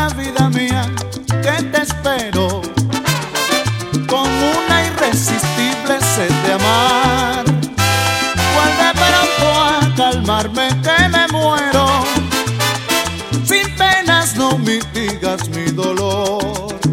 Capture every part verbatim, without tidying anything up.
retorna, vida mía, que te espero con una irresistible sed de amar. Vuelve pronto a calmarme que me muero, sin penas no mitigas mi dolor.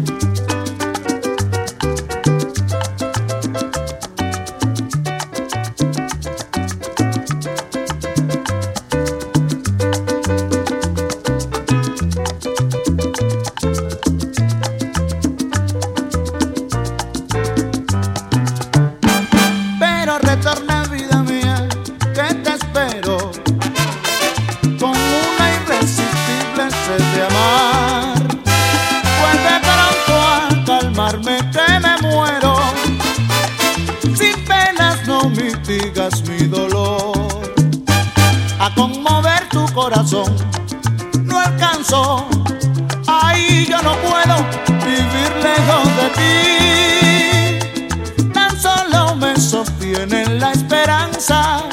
Retorna, vida mía, que te espero con una irresistible sed de amar. Vuelve pronto a calmarme que me muero, sin penas no mitigas mi dolor. A conmover tu corazón no alcanzo, ay, yo no puedo vivir lejos de ti. Tan solo me sostiene la esperanza